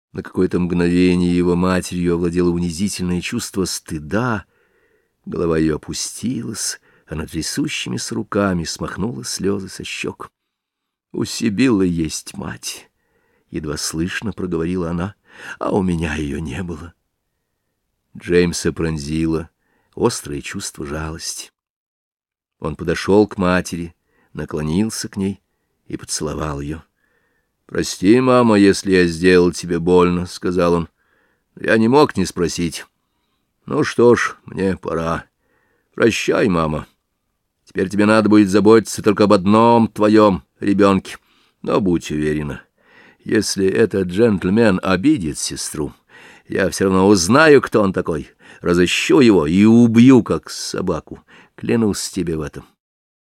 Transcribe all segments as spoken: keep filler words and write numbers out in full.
На какое-то мгновение его матерью овладело унизительное чувство стыда. Голова ее опустилась, она трясущимися руками смахнула слезы со щек. «У Сибиллы есть мать», — едва слышно проговорила она, — «а у меня ее не было». Джеймса пронзило острое чувство жалости. Он подошел к матери, наклонился к ней и поцеловал ее. «Прости, мама, если я сделал тебе больно», — сказал он. «Я не мог не спросить. Ну что ж, мне пора. Прощай, мама. Теперь тебе надо будет заботиться только об одном твоем ребенке. Но будь уверена, если этот джентльмен обидит сестру, я все равно узнаю, кто он такой, разыщу его и убью, как собаку. Клянусь тебе в этом».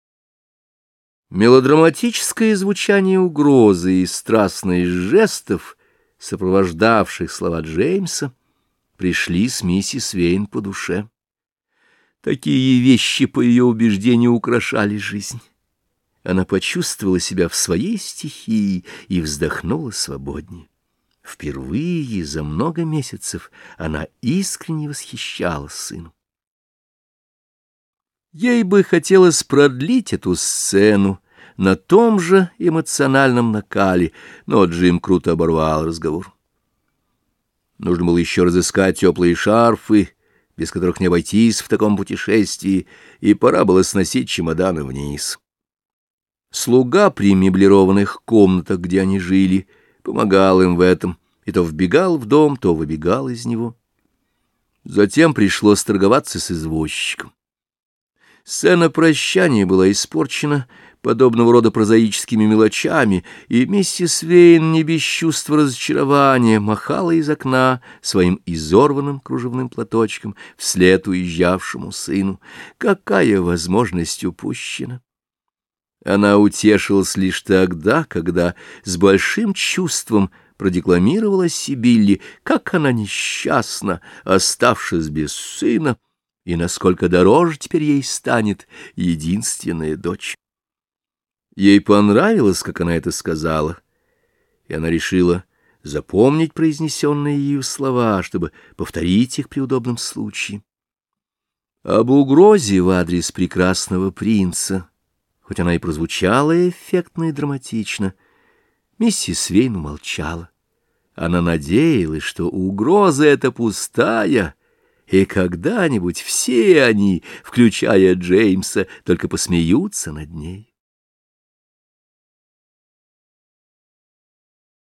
Мелодраматическое звучание угрозы и страстность жестов, сопровождавших слова Джеймса, пришли с миссис Вейн по душе. Такие вещи, по ее убеждению, украшали жизнь. Она почувствовала себя в своей стихии и вздохнула свободнее. Впервые за много месяцев она искренне восхищалась сыном. Ей бы хотелось продлить эту сцену на том же эмоциональном накале, но Джим круто оборвал разговор. Нужно было еще разыскать теплые шарфы, без которых не обойтись в таком путешествии, и пора было сносить чемоданы вниз. Слуга при меблированных комнатах, где они жили, помогал им в этом, и то вбегал в дом, то выбегал из него. Затем пришлось торговаться с извозчиком. Сцена прощания была испорчена подобного рода прозаическими мелочами, и миссис Вейн не без чувства разочарования махала из окна своим изорванным кружевным платочком вслед уезжавшему сыну. Какая возможность упущена! Она утешилась лишь тогда, когда с большим чувством продекламировала Сибилле, как она несчастна, оставшись без сына, и насколько дороже теперь ей станет единственная дочь. Ей понравилось, как она это сказала, и она решила запомнить произнесенные ею слова, чтобы повторить их при удобном случае. Об угрозе в адрес прекрасного принца, хоть она и прозвучала эффектно и драматично, миссис Вейн умолчала. Она надеялась, что угроза эта пустая, и когда-нибудь все они, включая Джеймса, только посмеются над ней.